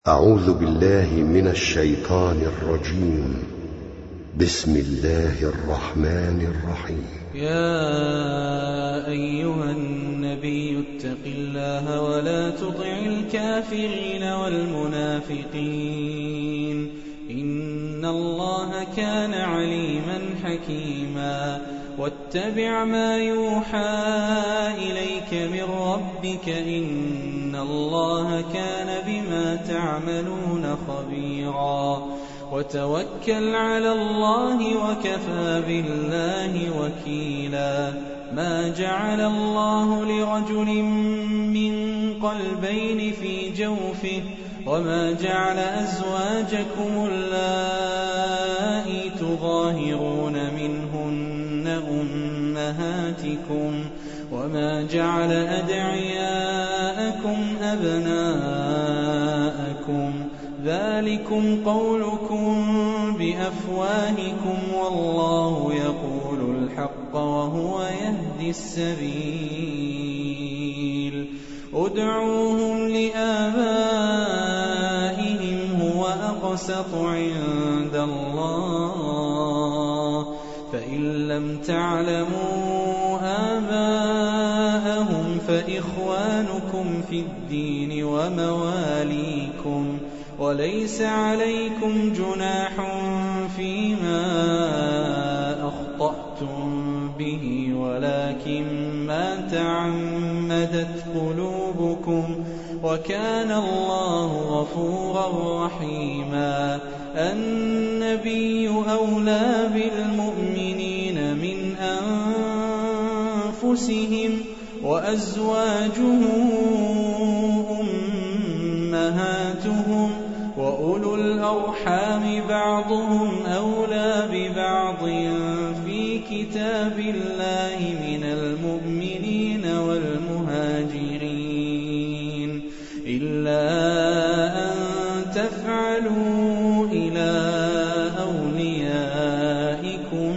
أعوذ بالله من الشيطان الرجيم. بسم الله الرحمن الرحيم. يا أيها النبي اتق الله ولا تطع الكافرين والمنافقين إن الله كان عليما حكيما. واتبع ما يوحى إليك من ربك إن الله كان بما تعملون خبيرا. وتوكل على الله وكفى بالله وكيلا. ما جعل الله لرجل من قلبين في جوفه وما جعل أزواجكم اللائي تظاهرون منهن أمهاتكم وما جعل أدعياءكم أبناءكم ذلكم قولكم بأفواهكم والله يقول الحق وهو يهدي السبيل. ادعوهم لآبائهم هو أقسط عند الله فإن لم تعلموا آباءهم فإخوانكم في الدين ومواليكم وليس عليكم جناح فيما أخطأتم به ولكن ما تعمدت قلوبكم وكان الله غفورا رحيما. النبي أولى بالمؤمنين من أنفسهم وأزواجه أمهاتهم وأولو الأرحام بعضهم أولى ببعض في كتاب الله من المؤمنين والمهاجرين إلا أن تفعلوا إلى أوليائكم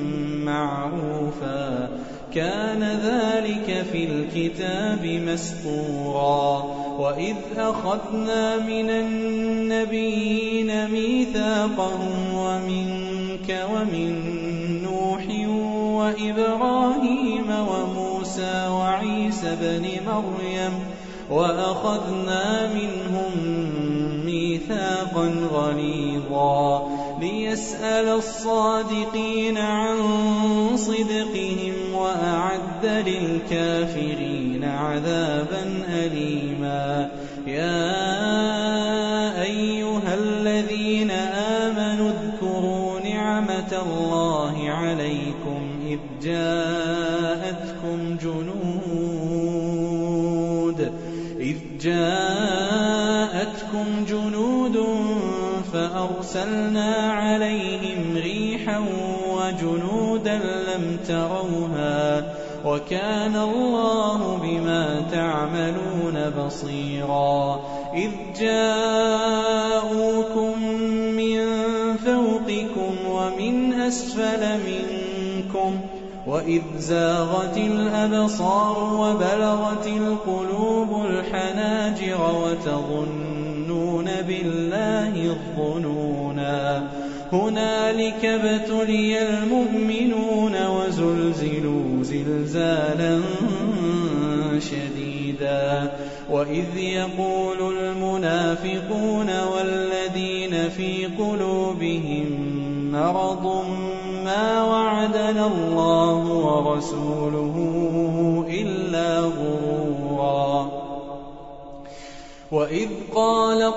معروفا كان ذلك في الكتاب مسطورا. وإذ أخذنا من النبيين ميثاقهم ومنك ومن نوح وإبراهيم وموسى وعيسى بن مريم وأخذنا منهم ميثاقا غليظا ليسأل الصادقين عن صدقهم وأعد للكافرين عذابا أليما. يا أيها الذين آمنوا اذكروا نعمة الله عليكم إذ جاءتكم جنود فأرسلنا عليهم ريحا وجنودا لم تروها وكان الله بما تعملون بصيرا. إذ جاءوكم من فوقكم ومن أسفل منكم وإذ زاغت الأبصار وبلغت القلوب الحناجر وتظنون بالله الظنونا. هنالك ابتلي المؤمنون وزلزلوا زلزالا شديدا. وإذ يقول المنافقون والذين في قلوبهم مرض ما وعدنا الله ورسوله إلا غرورا. وإذ قالت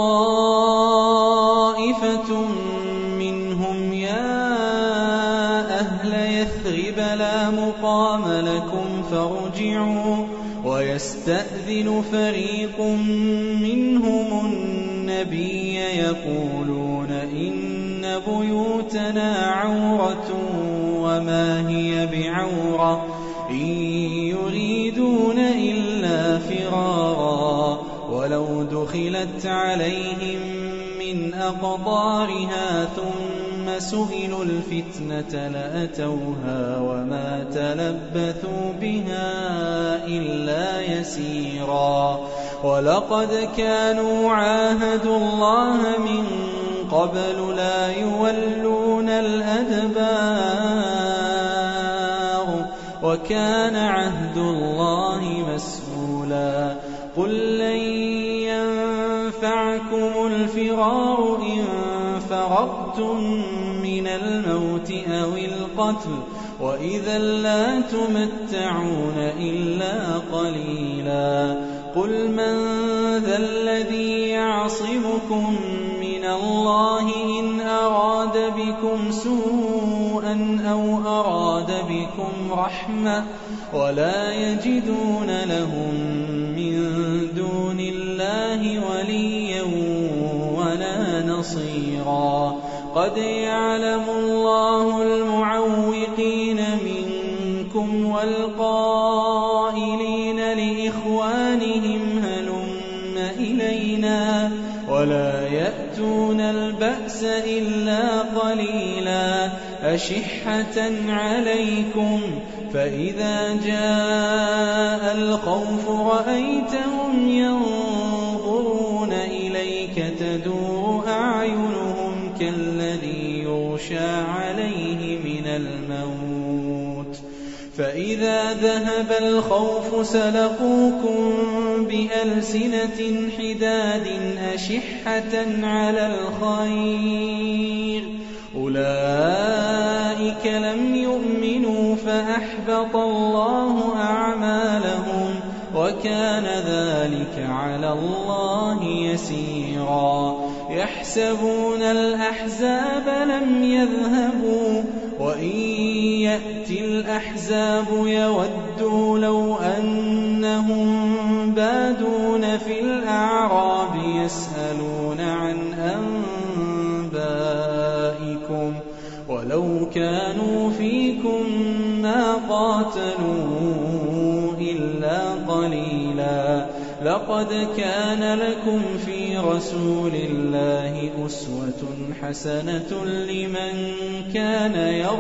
طائفة منهم يا أهل يثرب لا مقام لكم فارجعوا ويستأذن فريق منهم النبي يقولون إن بيوتنا عورة وما هي بعورة إن يريدون إلا فرارا ولو دخلت عليهم من أقطارها ثم سئلوا الفتنة لأتوها وما تلبثوا بها إلا يسيرا. ولقد كانوا عاهدوا الله من قبل لا يولون الأدبار وكان عهد الله مسؤولا قل لن ينفعكم الفرار إن فررتم من الموت أو القتل وإذا لا تمتعون إلا قليلا قل من ذا الذي يعصمكم من الله إن أراد بكم سوءا أو أراد بكم رحمة ولا يجدون لهم من دون الله وليا ولا نصيرا قد يعلم الله المعوقين منكم والقائلين لإخوانهم هلم إلينا ولا يأتون البأس إلا قليلا أشحة عليكم فإذا جاء الخوف رأيتهم ينظرون إليك تدور أعينهم كالذي يغشى عليه من الموت فإذا ذهب الخوف سلقوكم بألسنة حداد أشحة على الخير أولئك لم يؤمنوا فأحبط الله أعمالهم وكان ذلك على الله يسيرا يحسبون الأحزاب لم يذهبوا وإن يأتي الأحزاب يودوا لو أنهم بادون في الأعراب يسألون عن أنبائكم ولو كانوا فيكم ما قاتلوا إلا قليلا لقد كان لكم في رسول الله أسوة حسنة لمن كان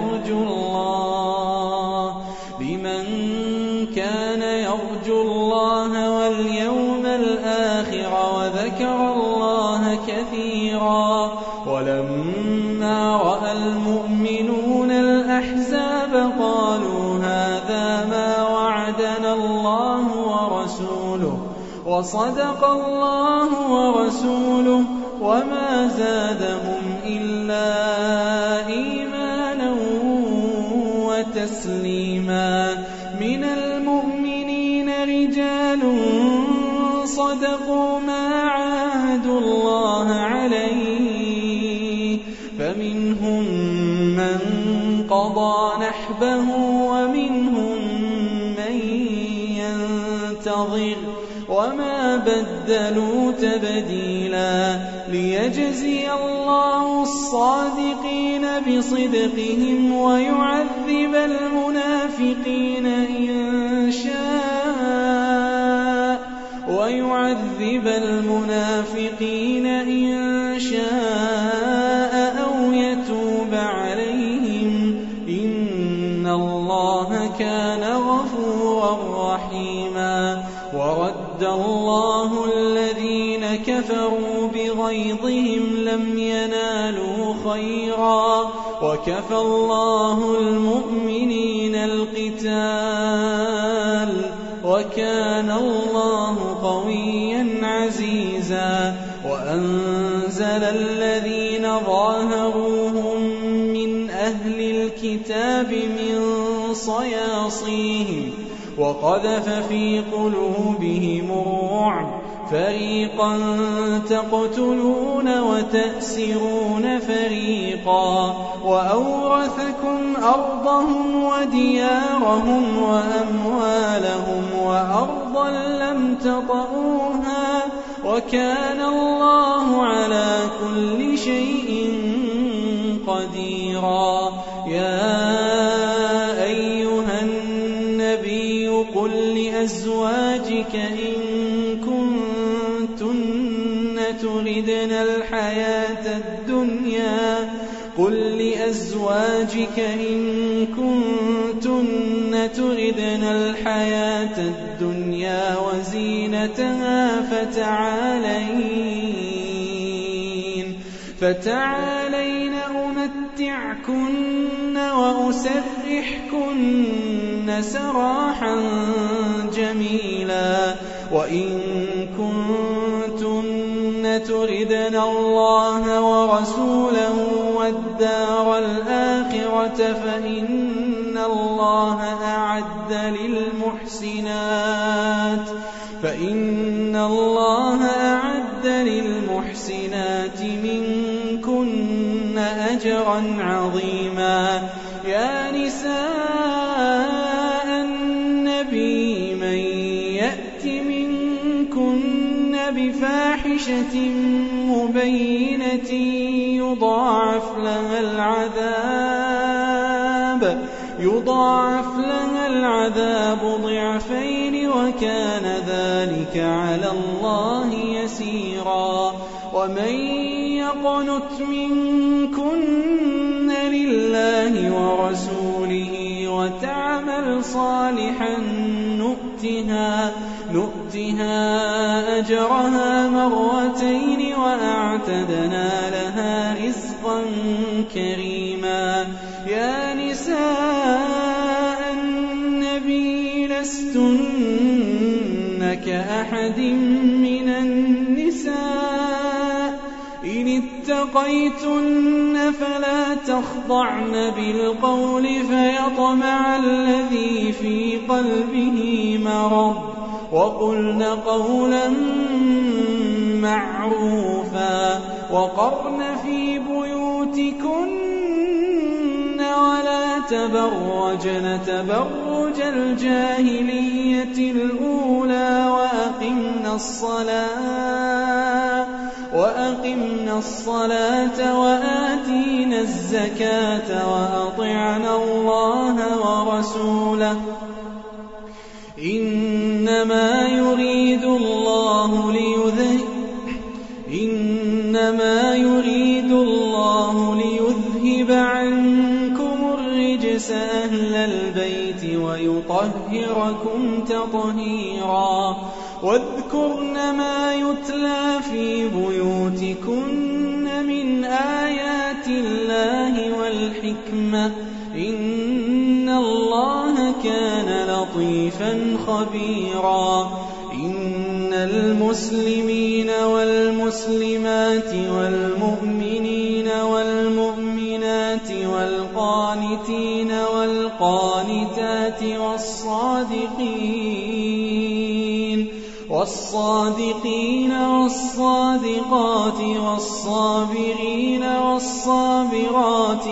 يرجو الله واليوم الآخر وذكر الله كثيرا ولما رأى المؤمنون الأحزاب قالوا هذا ما وعدنا الله ورسوله وصدق الله ورسوله وما زادهم إلا إيمانا وتسليما من المؤمنين رجال صدقوا ما عاهدوا الله عليه فمنهم من قضى نحبه ومنهم من ينتظر وما بدلوا تبديلا ليجزي الله الصادقين بصدقهم ويعذب المنافقين إن شاء أو يتوب عليهم إن الله كان غفورا رحيما ورد الله الذين كفروا بغيظهم لم ينالوا خيرا وكفى الله المؤمنين القتال وكان الله قويا عزيزا وأنزل الذين ظاهروهم من أهل الكتاب من صياصيهم وقذف في قلوبهم الرعب فريقا تقتلون وتأسرون فريقا وأورثكم أرضهم وديارهم وأموالهم وأرضا لم تطئوها وكان الله على كل شيء قديرا يا أيها النبي قل لأزواجك إن كنتن تردن الحياة الدنيا قل لأزواجك إن كنتن تردن الحياة الدنيا وزينتها فتعالين أمتعكن وأسرحكن سراحا جميلا وإن كنتن تردن الله ورسوله والدار الآخرة فإن الله أعد للمحسنات منكن أجرا عظيما يا نساء النبي من يأت منكن بفاحشة مبينة يضاعف لها العذاب ضعفين وكان ذلك على الله يسيرا ومن يقنت منكن لله ورسوله وتعمل صالحا نؤتها أجرها مرتين وأعتدنا لها رزقا كريما يا نساء النبي لستن كأحد من النساء إن اتقيتن فلا تخضعن بالقول فيطمع الذي في قلبه مرض وقلن قولا معروفا وقرن في بيوتكن ولا تبرجن تبرج الجاهلية الأولى وأقمنا الصلاة وآتينا الزكاة وأطعنا الله ورسوله إنما يريد الله ليذهب عنكم الرجس أهل البيت ويطهركم تطهيرا واذكرن ما يتلى في بيوتكن من آيات الله والحكمة إن الله كان لطيفا خبيرا إن المسلمين والمسلمات والمؤمنين والمؤمنات والقانتين والقانتات والصادقين والصادقات والصابرين والصابرات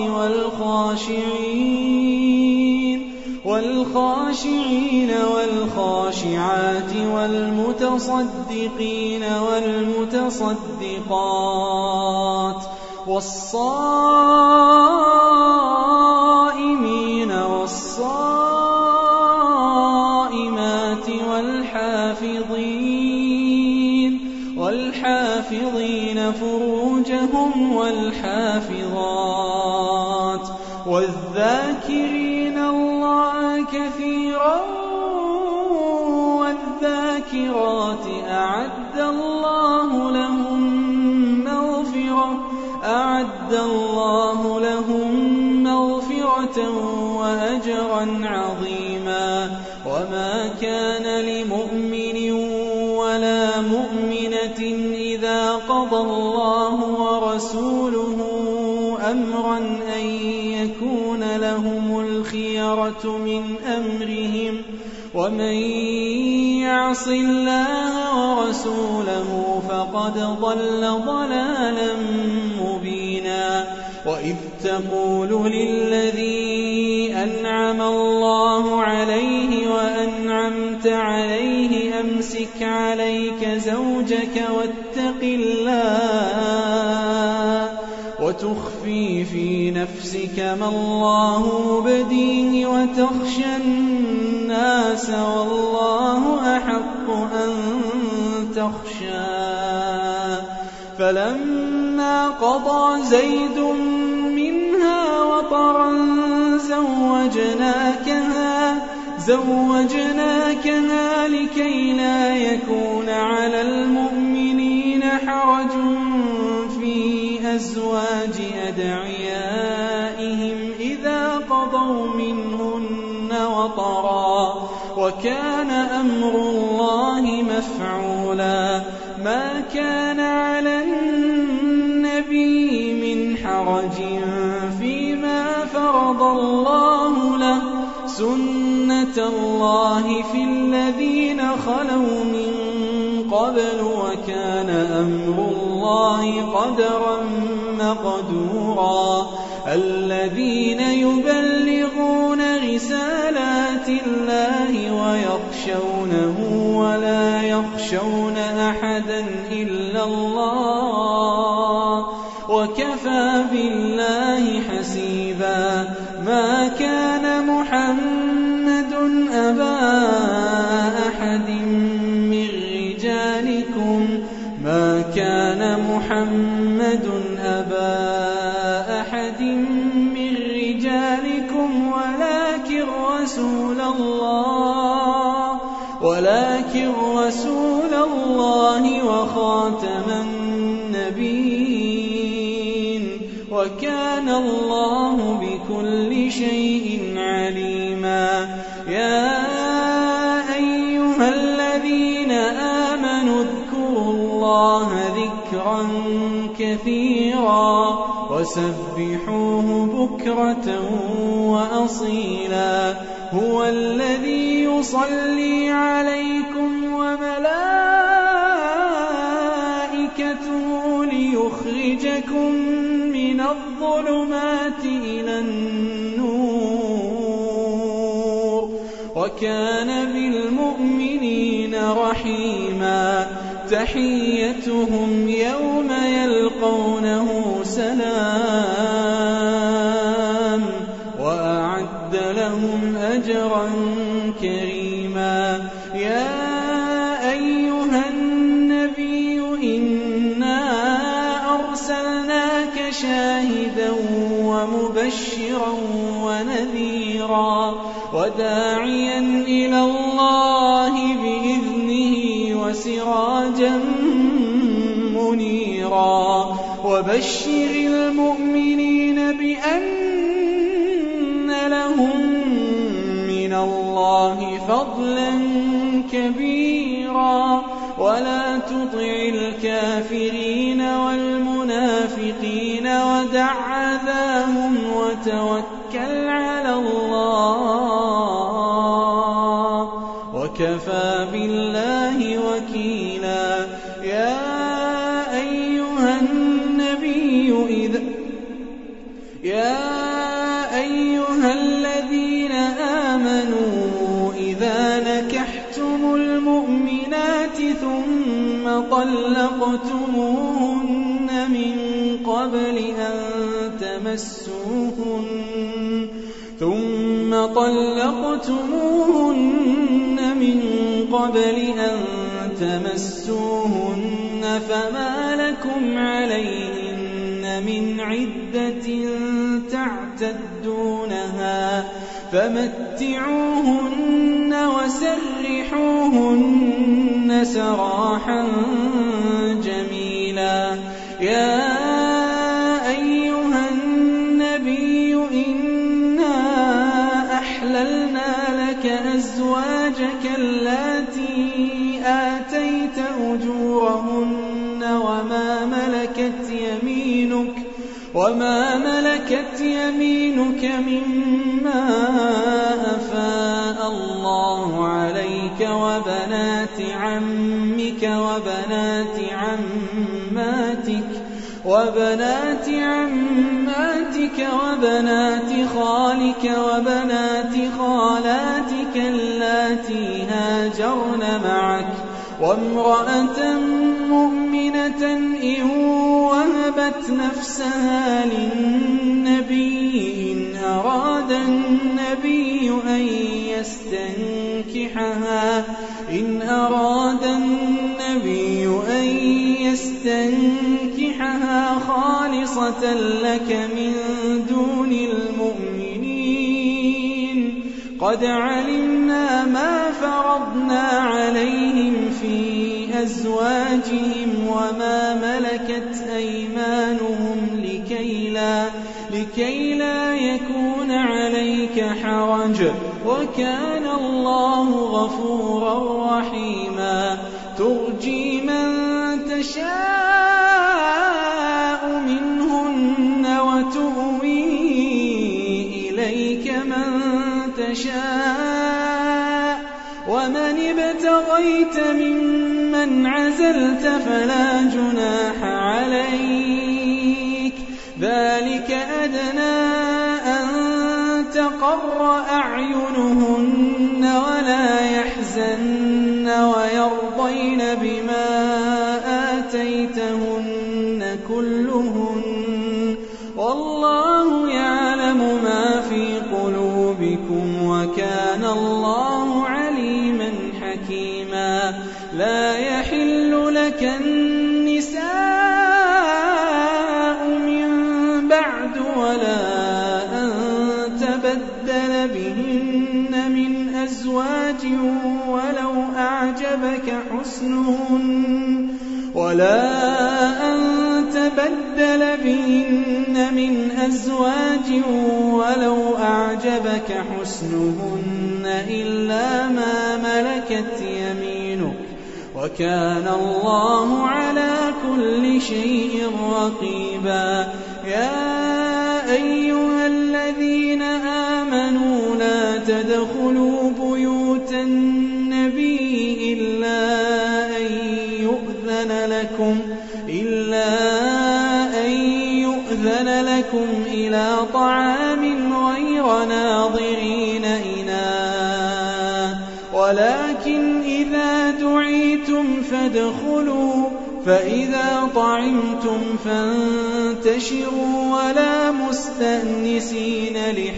والخاشعين والخاشعات والمتصدقين والمتصدقات والصائمين والصائمات والحافظين فروجهم والحافظات والذاكرين الله كثيرا والذاكرات أعد الله لهم مغفرة وأجرا عظيما وما كان لمؤمن ولا مؤمنة إذا قضى الله ورسوله أمرا أن يكون لهم الخيرة من أمرهم ومن يعص الله ورسوله فقد ضل ضلالا مبينا وإذ تقول للذي أنعم الله عليه وأنعمت عليه أمسك عليك زوجك واتق الله وتخفي في نفسك ما الله مبديه وتخشى الناس والله أحق أن تخشى فلما قضى زيد منها مطرا زوجناكها لكي لا يكون على المؤمنين حرج في أزواج أدعيائهم إذا قضوا منهن وطرا وكان أمر الله مفعولا ما كان على النبي من حرج فيما فرض الله له سنة الله في الذين خلوا من قبل وكان أمر الله قدرا مقدورا الذين يبلغون رسالات الله ويخشونه ولا يخشون أحدا إلا الله وكفى بالله حسيبا ما كان محمد أبا أحد من رجالكم ولكن رسول الله وخاتم النبيين وكان الله بكل شيء عليما يا أيها الذين آمنوا اذكروا الله ذكرا كثيرا وسبحوه بكرة وأصيلا هو الذي يصلي عليكم وملائكته ليخرجكم من الظلمات إلى النور وكان بالمؤمنين رحيما تحيتهم يوم يلقونه سلام وأعد لهم أجرا كريما يا أيها النبي إنا أرسلناك شاهدا ومبشرا ونذيرا وداعيا إلى الله بإذنه وسراجا منيرا وبشر المؤمنين بأن لهم من الله فضلا كبيرا ولا تطع الكافرين والمنافقين ودع أذاهم وتوكل على الله وكفى بالله وكيلا يا أيها الذين آمنوا إذا نكحتم المؤمنات ثم طلقتموهن من قبل أن تمسوهن فما لكم عليهن من عدة تعتدونها فمتعوهن وسرحوهن سراحا جميلا يا أيها النبي إنا أحللنا لك أزواجك اللاتي آتيت أجورهن وما ملكت يمينك مما أفاء الله عليك وبنات عمك وبنات عماتك وبنات خالك وبنات خالاتك اللاتي هاجرن معك وامرأة مؤمنة إن وهبت نفسها للنبي إن أراد النبي أن يستنكحها خالصة لك من دون المؤمنين قد علمنا ما فرضنا عليهم في أزواجهم وما ملكت أيمانهم لكي لا يكون عليك حرج وكان الله غفورا رحيما ترجي من تشاء منهن وتؤوي إليك من تشاء ومن ابتغيت ممن عزلت فلا جناح عليك ذلك أدنى أن تقر أعينهن ولا يحزن ويرضين بما آتيتهن كلهن والله يعلم ما في قلوبكم وكان الله عليما حكيما لا يحل لك النساء من بعد ولا أن تبدل بهن من أزواج ولو أعجبك حسنهن إلا ما ملكت يمينك وكان الله على كل شيء رقيبا يا أيها الذين آمنوا لا تدخلوا بيوت النبي إلا أن يؤذن لكم إلى طعام غير ناظرين إناه ولكن إذا دعيتم فادخلوا فإذا طعمتم فانتشروا ولا مستأنسين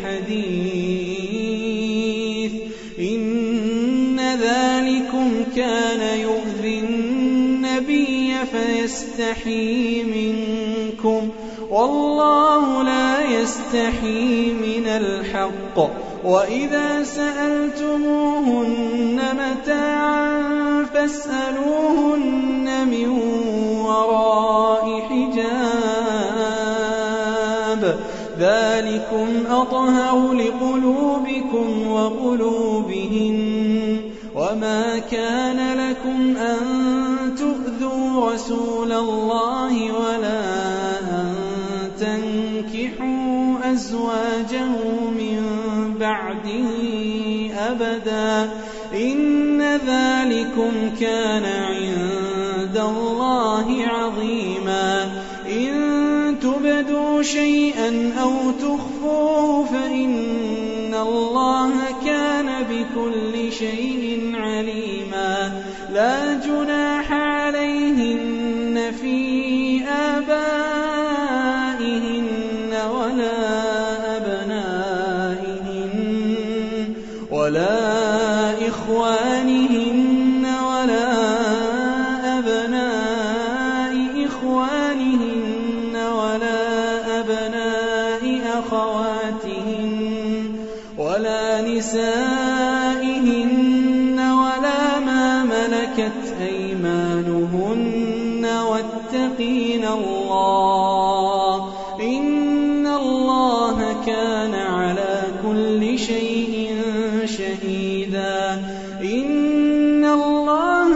لحديث إن ذلكم كان يؤذي النبي فيستحيي منكم والله لا يستحيي من الحق وإذا سألتموهن متاعا فاسألوهن من وراء حجاب ذلكم أطهر لقلوبكم وقلوبهن وما كان لكم أن تؤذوا رسول الله ولا أن تنكحوا أزواجه من بعده أبدا إن ذلكم كان عند الله عظيما إن تبدوا شيئا أو تخفوه فإن الله كان بكل شيء عليما لا جناح عليهن في آبائهن ولا إخوانهن ولا أبناء إخوانهن ولا أبناء أخواتهن ولا نسائهن ولا ما ملكت أيمانهن واتقين الله إن الله كان على كل شيء شهيدا إن الله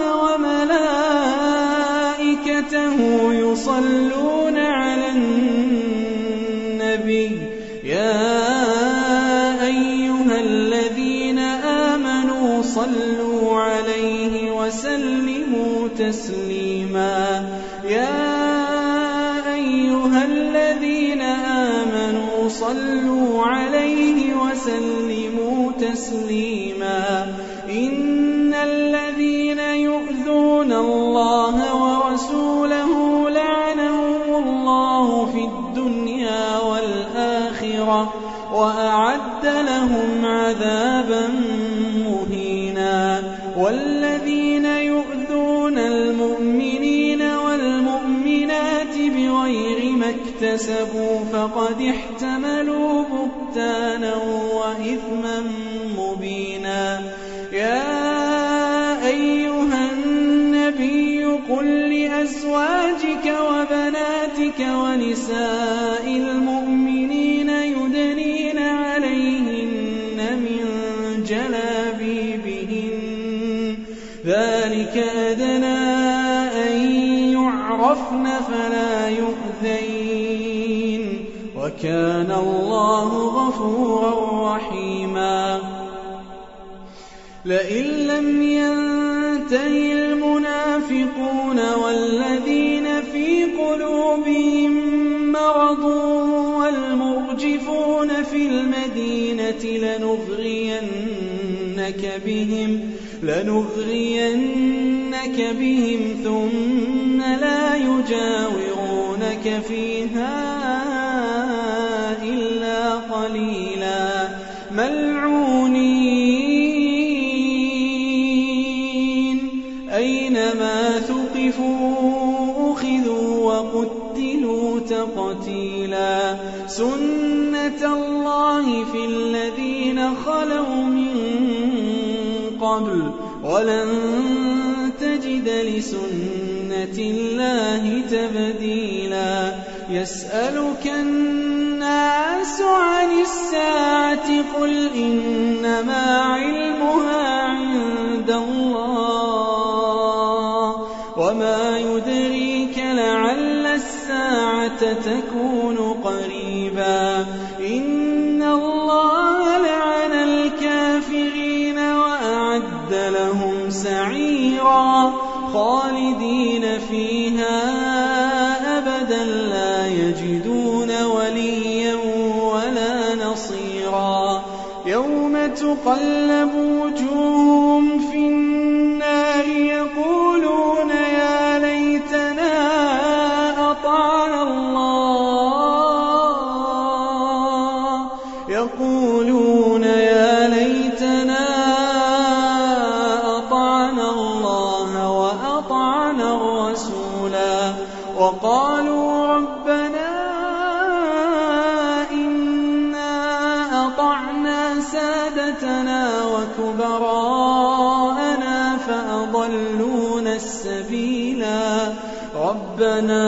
وملائكته يصلون على النبي يا أيها الذين آمنوا صلوا عليه وسلموا تسليما يا أيها الذين آمنوا صلوا عليه وسلموا تسليما إن الذين يؤذون الله ورسوله لعنهم الله في الدنيا والآخرة وأعد لهم عذابا مهينا والذين يؤذون المؤمنين والمؤمنات بغير ما اكتسبوا فقد احتملوا بهتانا وإثما مبينا. يا أيها النبي قل لأزواجك وبناتك ونساء المؤمنين يدنين عليهن من جلابيبهن ذلك أدنى أن يعرفن فلا يؤذين وكان الله غفورا رحيما. لئن لم ينته المنافقون والذين في قلوبهم مرض والمرجفون في المدينة لنغرينك بهم ثم لا يجاورونك فيها إلا قليلا ملعونين أينما ثقفوا أخذوا وقتلوا تقتيلا. سنة الله في الذين خلوا من قبل ولن تجد لسنة الله تبديلا. يسألك الناس عن الساعة قل إنما علمها عند الله وما يدريك لعل الساعة تكون قريبا. إن الله لعن الكافرين وأعد لهم سعيرا خالدين فيها أبدا لا يجدون وليا ولا نصيرا. يوم تقلب وجوههم في النار يقولون يا ليتنا أطعنا الله وأطعنا الرسولا وقالوا ربنا إنا أطعنا سادتنا وكبراءنا فأضلونا السبيلا. ربنا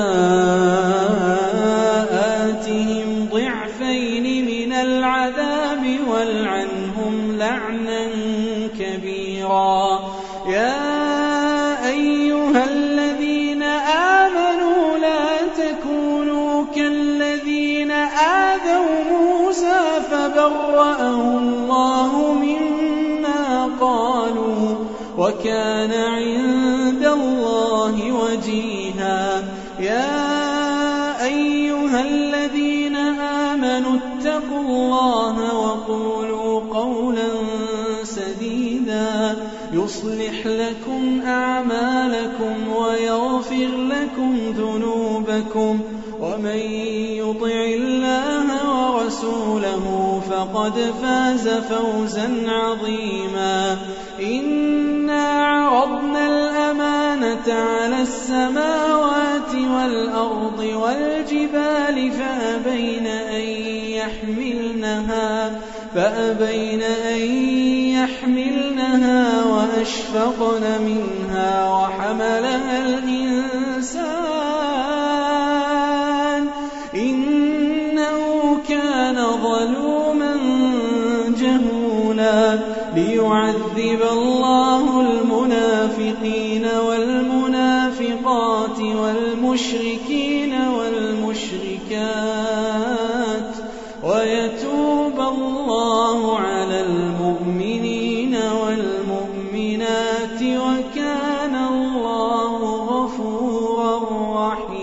آتهم ضعفين من العذاب والعنهم لعنا كبيرا. يا أيها الذين آمنوا لا تكونوا كالذين آذوا موسى فبرأه الله مما قالوا وكان عند الله وجيها. يا أيها الذين آمنوا اتقوا الله وقولوا قولا سديدا يصلح لكم أعمالكم ويغفر لكم ذنوبكم ومن يطع الله ورسوله فقد فاز فوزا عظيما. إنا عرضنا الأمانة على السماوات والأرض والجبال فأبين أن يحملنها وأشفقن منها وحملها الإنسان إنه كان ظلوما جهولا. ليعذب الله المنافقين والمنافقات والمشركين والمشركات ويتوب الله على المؤمنين والمؤمنات وكان الله غفورا رحيما.